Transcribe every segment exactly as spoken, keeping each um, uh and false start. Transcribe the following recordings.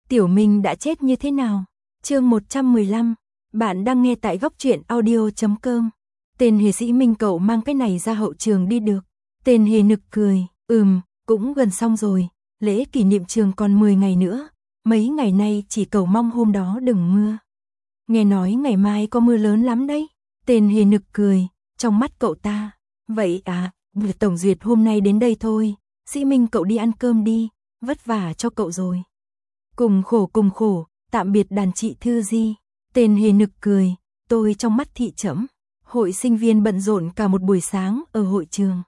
Tiểu Minh đã chết như thế nào? Chương một trăm mười lăm, bạn đang nghe tại góc truyện audio chấm com. Tên Hề Sĩ Minh cậu mang cái này ra hậu trường đi được. Tên Hề nực cười, ừm, cũng gần xong rồi, lễ kỷ niệm trường còn mười ngày nữa, mấy ngày nay chỉ cầu mong hôm đó đừng mưa. Nghe nói ngày mai có mưa lớn lắm đấy. Tên Hề nực cười, trong mắt cậu ta, vậy à, việc tổng duyệt hôm nay đến đây thôi, Sĩ Minh cậu đi ăn cơm đi, vất vả cho cậu rồi. Cùng khổ cùng khổ, tạm biệt đàn chị Thư Di. Tên Hề nực cười, tôi trong mắt thị trẫm. Hội sinh viên bận rộn cả một buổi sáng ở hội trường.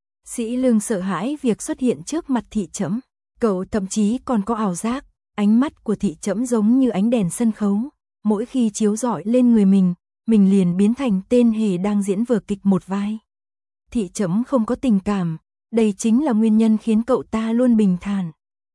Sĩ Lương sợ hãi việc xuất hiện trước mặt thị trẫm. Cậu thậm chí còn có ảo giác, ánh mắt của thị trẫm giống như ánh đèn sân khấu. Mỗi khi chiếu rọi lên người mình, mình liền biến thành tên Hề đang diễn vở kịch một vai. Thị trẫm không có tình cảm, đây chính là nguyên nhân khiến cậu ta luôn bình thản.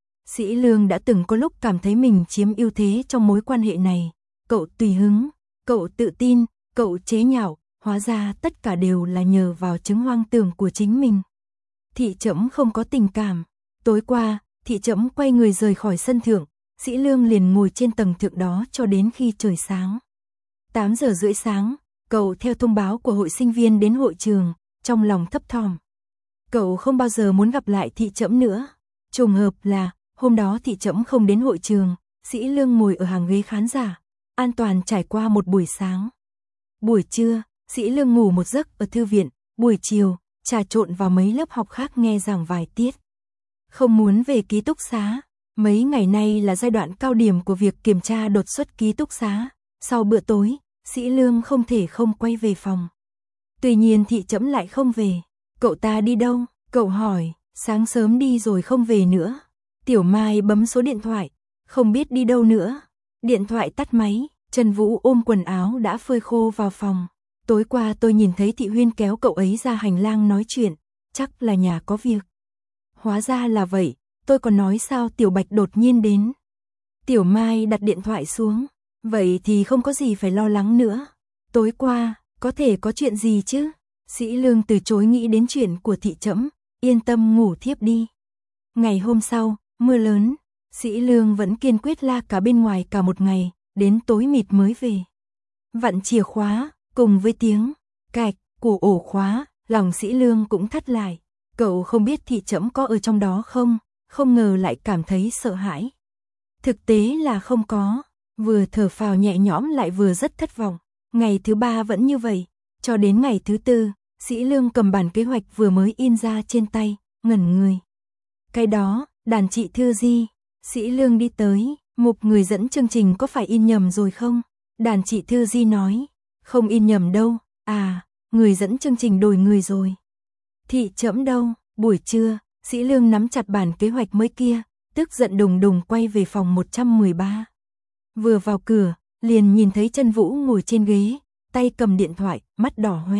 Sĩ Lương đã từng có lúc cảm thấy mình chiếm ưu thế trong mối quan hệ này. Cậu tùy hứng, cậu tự tin, cậu chế nhạo, hóa ra tất cả đều là nhờ vào chứng hoang tưởng của chính mình. Thị trẫm không có tình cảm. Tối qua, thị trẫm quay người rời khỏi sân thượng, Sĩ Lương liền ngồi trên tầng thượng đó cho đến khi trời sáng. tám giờ rưỡi sáng, cậu theo thông báo của hội sinh viên đến hội trường, trong lòng thấp thỏm. Cậu không bao giờ muốn gặp lại thị trẫm nữa. Trùng hợp là, hôm đó thị trẫm không đến hội trường, Sĩ Lương ngồi ở hàng ghế khán giả, an toàn trải qua một buổi sáng. Buổi trưa, Sĩ Lương ngủ một giấc ở thư viện, buổi chiều, trà trộn vào mấy lớp học khác nghe giảng vài tiết. Không muốn về ký túc xá, mấy ngày nay là giai đoạn cao điểm của việc kiểm tra đột xuất ký túc xá. Sau bữa tối, Sĩ Lương không thể không quay về phòng. Tuy nhiên thị trẫm lại không về. Cậu ta đi đâu? Cậu hỏi, sáng sớm đi rồi không về nữa. Tiểu Mai bấm số điện thoại, không biết đi đâu nữa. Điện thoại tắt máy, Trần Vũ ôm quần áo đã phơi khô vào phòng. Tối qua tôi nhìn thấy Thị Huyên kéo cậu ấy ra hành lang nói chuyện, chắc là nhà có việc. Hóa ra là vậy, tôi còn nói sao Tiểu Bạch đột nhiên đến. Tiểu Mai đặt điện thoại xuống, vậy thì không có gì phải lo lắng nữa. Tối qua, có thể có chuyện gì chứ? Sĩ Lương từ chối nghĩ đến chuyện của thị trẫm, yên tâm ngủ thiếp đi. Ngày hôm sau, mưa lớn, Sĩ Lương vẫn kiên quyết la cả bên ngoài cả một ngày, đến tối mịt mới về. Vặn chìa khóa, cùng với tiếng cạch của ổ khóa, lòng Sĩ Lương cũng thắt lại. Cậu không biết thị trẫm có ở trong đó không, không ngờ lại cảm thấy sợ hãi. Thực tế là không có, vừa thở phào nhẹ nhõm lại vừa rất thất vọng. Ngày thứ ba vẫn như vậy, cho đến ngày thứ tư, Sĩ Lương cầm bản kế hoạch vừa mới in ra trên tay, ngẩn người. Cái đó, đàn chị Thư Di. Sĩ Lương đi tới, mục người dẫn chương trình có phải in nhầm rồi không? Đàn chị Thư Di nói, không in nhầm đâu, à, người dẫn chương trình đổi người rồi. Thị trẫm đâu? Buổi trưa, Sĩ Lương nắm chặt bản kế hoạch mới kia, tức giận đùng đùng quay về phòng một trăm mười ba. Vừa vào cửa, liền nhìn thấy Trân Vũ ngồi trên ghế, tay cầm điện thoại, mắt đỏ hoe.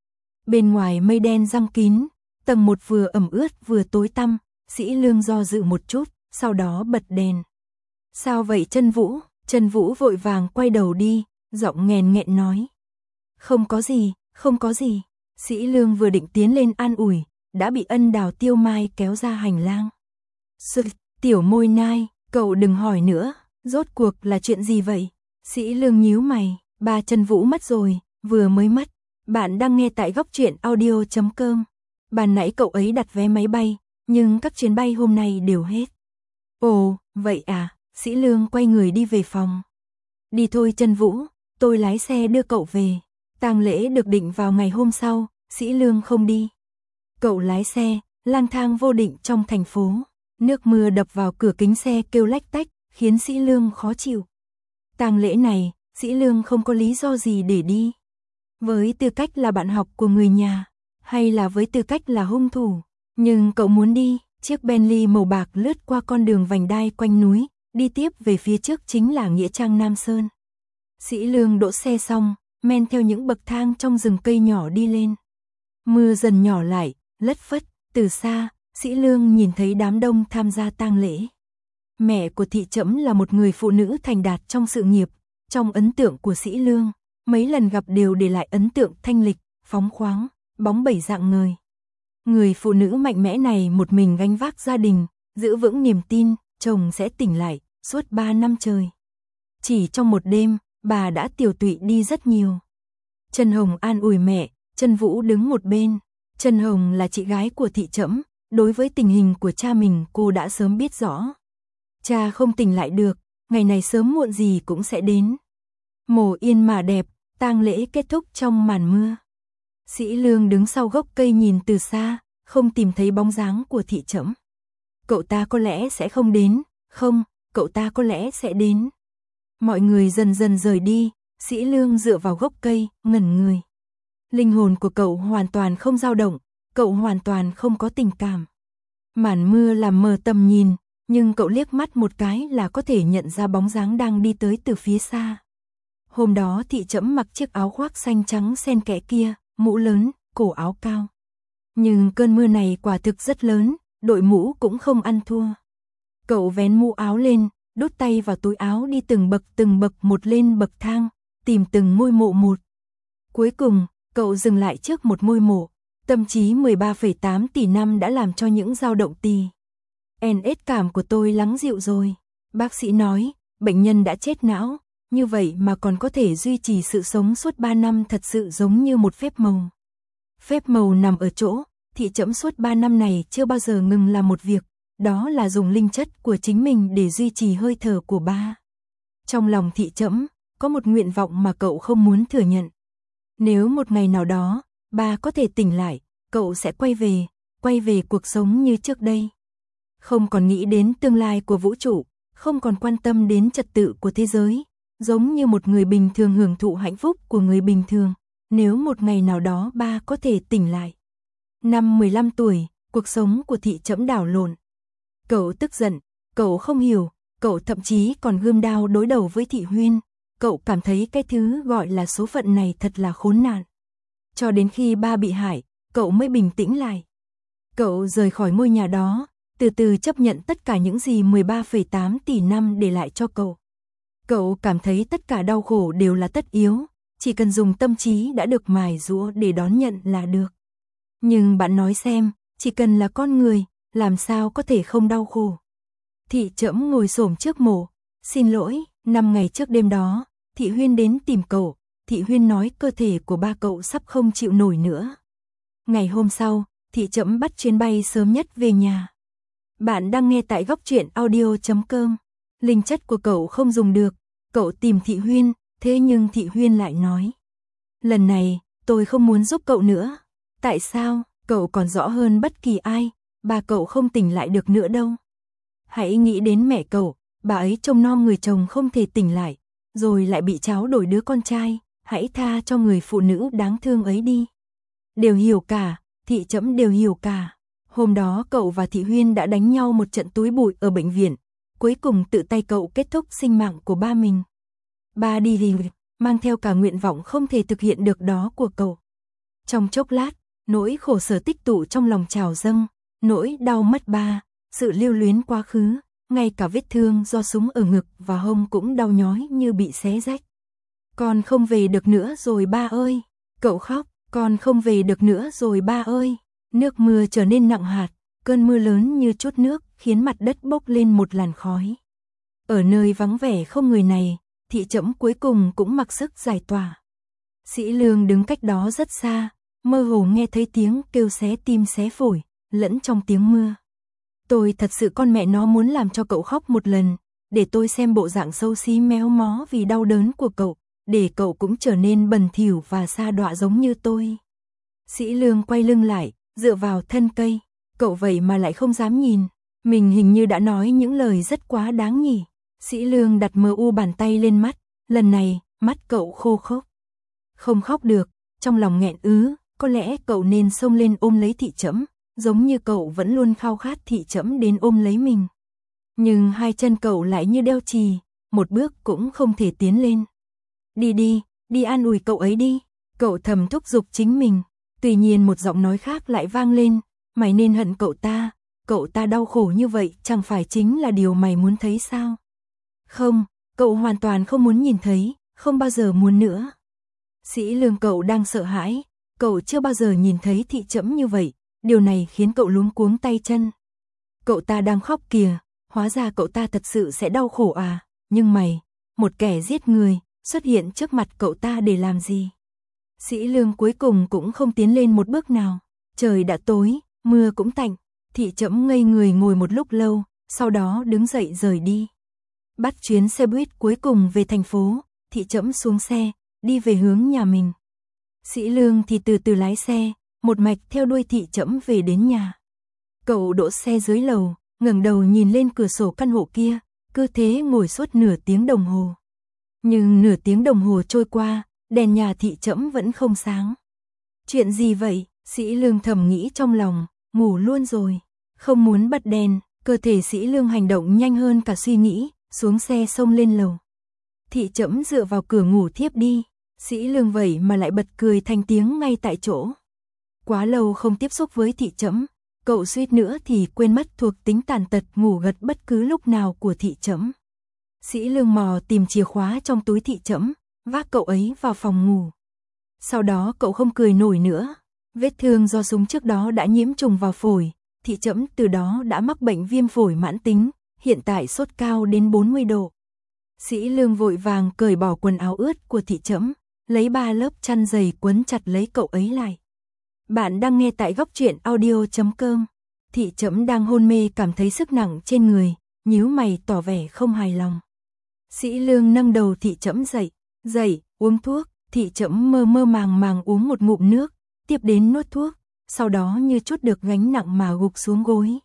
Bên ngoài mây đen giăng kín, tầng một vừa ẩm ướt vừa tối tăm, Sĩ Lương do dự một chút, sau đó bật đèn. Sao vậy Trân Vũ? Trân Vũ vội vàng quay đầu đi, giọng nghèn nghẹn nói. Không có gì, không có gì. Sĩ Lương vừa định tiến lên an ủi, đã bị Ân Đào Tiêu Mai kéo ra hành lang. Sực, Tiểu Môi Nai, cậu đừng hỏi nữa, rốt cuộc là chuyện gì vậy? Sĩ Lương nhíu mày, ba Trân Vũ mất rồi, vừa mới mất. Bạn đang nghe tại góc truyện audio chấm com. Ban nãy cậu ấy đặt vé máy bay, nhưng các chuyến bay hôm nay đều hết. Ồ, vậy à, Sĩ Lương quay người đi về phòng. Đi thôi Trân Vũ, tôi lái xe đưa cậu về. Tang lễ được định vào ngày hôm sau, Sĩ Lương không đi. Cậu lái xe, lang thang vô định trong thành phố. Nước mưa đập vào cửa kính xe kêu lách tách, khiến Sĩ Lương khó chịu. Tang lễ này, Sĩ Lương không có lý do gì để đi. Với tư cách là bạn học của người nhà, hay là với tư cách là hung thủ. Nhưng cậu muốn đi, chiếc Bentley màu bạc lướt qua con đường vành đai quanh núi, đi tiếp về phía trước chính là Nghĩa Trang Nam Sơn. Sĩ Lương đỗ xe xong, men theo những bậc thang trong rừng cây nhỏ đi lên. Mưa dần nhỏ lại, lất phất, từ xa, Sĩ Lương nhìn thấy đám đông tham gia tang lễ. Mẹ của thị trẫm là một người phụ nữ thành đạt trong sự nghiệp, trong ấn tượng của Sĩ Lương, mấy lần gặp đều để lại ấn tượng thanh lịch, phóng khoáng, bóng bẩy dạng người. Người phụ nữ mạnh mẽ này một mình gánh vác gia đình, giữ vững niềm tin, chồng sẽ tỉnh lại, suốt ba năm trời. Chỉ trong một đêm, bà đã tiều tụy đi rất nhiều. Trần Hồng an ủi mẹ, Trần Vũ đứng một bên. Trần Hồng là chị gái của thị trẫm, đối với tình hình của cha mình cô đã sớm biết rõ. Cha không tỉnh lại được, ngày này sớm muộn gì cũng sẽ đến. Mồ yên mà đẹp, tang lễ kết thúc trong màn mưa. Sĩ Lương đứng sau gốc cây nhìn từ xa, không tìm thấy bóng dáng của thị trẫm. Cậu ta có lẽ sẽ không đến, không, cậu ta có lẽ sẽ đến. Mọi người dần dần rời đi, Sĩ Lương dựa vào gốc cây, ngẩn người. Linh hồn của cậu hoàn toàn không dao động, cậu hoàn toàn không có tình cảm. Màn mưa làm mờ tầm nhìn, nhưng cậu liếc mắt một cái là có thể nhận ra bóng dáng đang đi tới từ phía xa. Hôm đó thị trẫm mặc chiếc áo khoác xanh trắng xen kẽ kia, mũ lớn, cổ áo cao. Nhưng cơn mưa này quả thực rất lớn, đội mũ cũng không ăn thua. Cậu vén mũ áo lên, đút tay vào túi áo đi từng bậc từng bậc một lên bậc thang, tìm từng ngôi mộ một. Cuối cùng, cậu dừng lại trước một ngôi mộ. Tâm trí mười ba phẩy tám tỷ năm đã làm cho những dao động tì. en ét cảm của tôi lắng dịu rồi. Bác sĩ nói, bệnh nhân đã chết não, như vậy mà còn có thể duy trì sự sống suốt ba năm thật sự giống như một phép màu. Phép màu nằm ở chỗ, thị trẫm suốt ba năm này chưa bao giờ ngừng làm một việc, đó là dùng linh chất của chính mình để duy trì hơi thở của ba. Trong lòng thị trẫm, có một nguyện vọng mà cậu không muốn thừa nhận. Nếu một ngày nào đó, ba có thể tỉnh lại, cậu sẽ quay về, quay về cuộc sống như trước đây. Không còn nghĩ đến tương lai của vũ trụ, không còn quan tâm đến trật tự của thế giới, giống như một người bình thường hưởng thụ hạnh phúc của người bình thường, nếu một ngày nào đó ba có thể tỉnh lại. Năm mười lăm tuổi, cuộc sống của thị trẫm đảo lộn. Cậu tức giận, cậu không hiểu, cậu thậm chí còn gươm đao đối đầu với thị Huyên. Cậu cảm thấy cái thứ gọi là số phận này thật là khốn nạn. Cho đến khi ba bị hại, cậu mới bình tĩnh lại. Cậu rời khỏi ngôi nhà đó, từ từ chấp nhận tất cả những gì mười ba phẩy tám tỷ năm để lại cho cậu. Cậu cảm thấy tất cả đau khổ đều là tất yếu, chỉ cần dùng tâm trí đã được mài giũa để đón nhận là được. Nhưng bạn nói xem, chỉ cần là con người, làm sao có thể không đau khổ? Thị trẫm ngồi xổm trước mộ, xin lỗi, năm ngày trước đêm đó, thị Huyên đến tìm cậu, thị Huyên nói cơ thể của ba cậu sắp không chịu nổi nữa. Ngày hôm sau, thị trẫm bắt chuyến bay sớm nhất về nhà. Bạn đang nghe tại góc truyện audio chấm com. Linh chất của cậu không dùng được, cậu tìm thị Huyên, thế nhưng thị Huyên lại nói. Lần này, tôi không muốn giúp cậu nữa. Tại sao? Cậu còn rõ hơn bất kỳ ai, ba cậu không tỉnh lại được nữa đâu. Hãy nghĩ đến mẹ cậu, bà ấy trông nom người chồng không thể tỉnh lại, rồi lại bị cháu đổi đứa con trai, hãy tha cho người phụ nữ đáng thương ấy đi. Đều hiểu cả, thị trẫm đều hiểu cả. Hôm đó cậu và thị Huyên đã đánh nhau một trận túi bụi ở bệnh viện, cuối cùng tự tay cậu kết thúc sinh mạng của ba mình. Ba đi vì mang theo cả nguyện vọng không thể thực hiện được đó của cậu. Trong chốc lát, nỗi khổ sở tích tụ trong lòng trào dâng, nỗi đau mất ba, sự lưu luyến quá khứ, ngay cả vết thương do súng ở ngực và hông cũng đau nhói như bị xé rách. Con không về được nữa rồi ba ơi, cậu khóc, con không về được nữa rồi ba ơi. Nước mưa trở nên nặng hạt, cơn mưa lớn như chút nước khiến mặt đất bốc lên một làn khói. Ở nơi vắng vẻ không người này, thị trẫm cuối cùng cũng mặc sức giải tỏa. Sĩ Lương đứng cách đó rất xa, mơ hồ nghe thấy tiếng kêu xé tim xé phổi, lẫn trong tiếng mưa. Tôi thật sự con mẹ nó muốn làm cho cậu khóc một lần, để tôi xem bộ dạng xấu xí méo mó vì đau đớn của cậu, để cậu cũng trở nên bần thỉu và sa đọa giống như tôi. Sĩ Lương quay lưng lại, dựa vào thân cây, cậu vậy mà lại không dám nhìn, mình hình như đã nói những lời rất quá đáng nhỉ. Sĩ Lương đặt mờ u bàn tay lên mắt, lần này, mắt cậu khô khốc. Không khóc được, trong lòng nghẹn ứ, có lẽ cậu nên xông lên ôm lấy thị trẫm, giống như cậu vẫn luôn khao khát thị trẫm đến ôm lấy mình. Nhưng hai chân cậu lại như đeo chì, một bước cũng không thể tiến lên. Đi đi, đi an ủi cậu ấy đi, cậu thầm thúc giục chính mình. Tuy nhiên một giọng nói khác lại vang lên, mày nên hận cậu ta, cậu ta đau khổ như vậy chẳng phải chính là điều mày muốn thấy sao? Không, cậu hoàn toàn không muốn nhìn thấy, không bao giờ muốn nữa. Sĩ Lương, cậu đang sợ hãi, cậu chưa bao giờ nhìn thấy thị trẫm như vậy, điều này khiến cậu luống cuống tay chân. Cậu ta đang khóc kìa, hóa ra cậu ta thật sự sẽ đau khổ à, nhưng mày, một kẻ giết người, xuất hiện trước mặt cậu ta để làm gì? Sĩ Lương cuối cùng cũng không tiến lên một bước nào, trời đã tối, mưa cũng tạnh, Thị Trẫm ngây người ngồi một lúc lâu, sau đó đứng dậy rời đi. Bắt chuyến xe buýt cuối cùng về thành phố, Thị Trẫm xuống xe, đi về hướng nhà mình. Sĩ Lương thì từ từ lái xe, một mạch theo đuôi Thị Trẫm về đến nhà. Cậu đỗ xe dưới lầu, ngẩng đầu nhìn lên cửa sổ căn hộ kia, cứ thế ngồi suốt nửa tiếng đồng hồ. Nhưng nửa tiếng đồng hồ trôi qua, đèn nhà Thị Trẫm vẫn không sáng. Chuyện gì vậy? Sĩ Lương thầm nghĩ trong lòng, ngủ luôn rồi. Không muốn bật đèn, cơ thể Sĩ Lương hành động nhanh hơn cả suy nghĩ, xuống xe xông lên lầu. Thị Trẫm dựa vào cửa ngủ thiếp đi, Sĩ Lương vậy mà lại bật cười thành tiếng ngay tại chỗ. Quá lâu không tiếp xúc với Thị Trẫm, cậu suýt nữa thì quên mất thuộc tính tàn tật ngủ gật bất cứ lúc nào của Thị Trẫm. Sĩ Lương mò tìm chìa khóa trong túi Thị Trẫm, vác cậu ấy vào phòng ngủ. Sau đó cậu không cười nổi nữa, vết thương do súng trước đó đã nhiễm trùng vào phổi, Thị Trẫm từ đó đã mắc bệnh viêm phổi mãn tính, hiện tại sốt cao đến bốn mươi độ. Sĩ Lương vội vàng cởi bỏ quần áo ướt của Thị Trẫm, lấy ba lớp chăn dày quấn chặt lấy cậu ấy lại. Bạn đang nghe tại góc truyện audio chấm com. Thị Trẫm đang hôn mê cảm thấy sức nặng trên người, nhíu mày tỏ vẻ không hài lòng. Sĩ Lương nâng đầu Thị Trẫm dậy, dậy, uống thuốc. Thị Trẫm mơ mơ màng màng uống một ngụm nước, tiếp đến nuốt thuốc, sau đó như chút được gánh nặng mà gục xuống gối.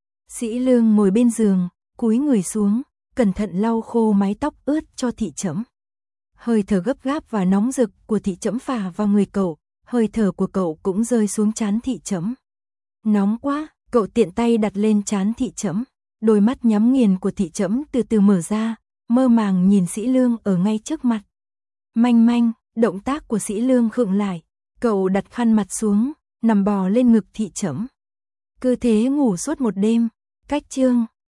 Sĩ Lương ngồi bên giường, cúi người xuống, cẩn thận lau khô mái tóc ướt cho Thị Trẫm. Hơi thở gấp gáp và nóng rực của Thị Trẫm phả vào người cậu, hơi thở của cậu cũng rơi xuống trán Thị Trẫm. Nóng quá, cậu tiện tay đặt lên trán Thị Trẫm, đôi mắt nhắm nghiền của Thị Trẫm từ từ mở ra, mơ màng nhìn Sĩ Lương ở ngay trước mặt. Manh manh, động tác của Sĩ Lương khựng lại, cậu đặt khăn mặt xuống, nằm bò lên ngực Thị Trẫm. Cứ thế ngủ suốt một đêm, cách chương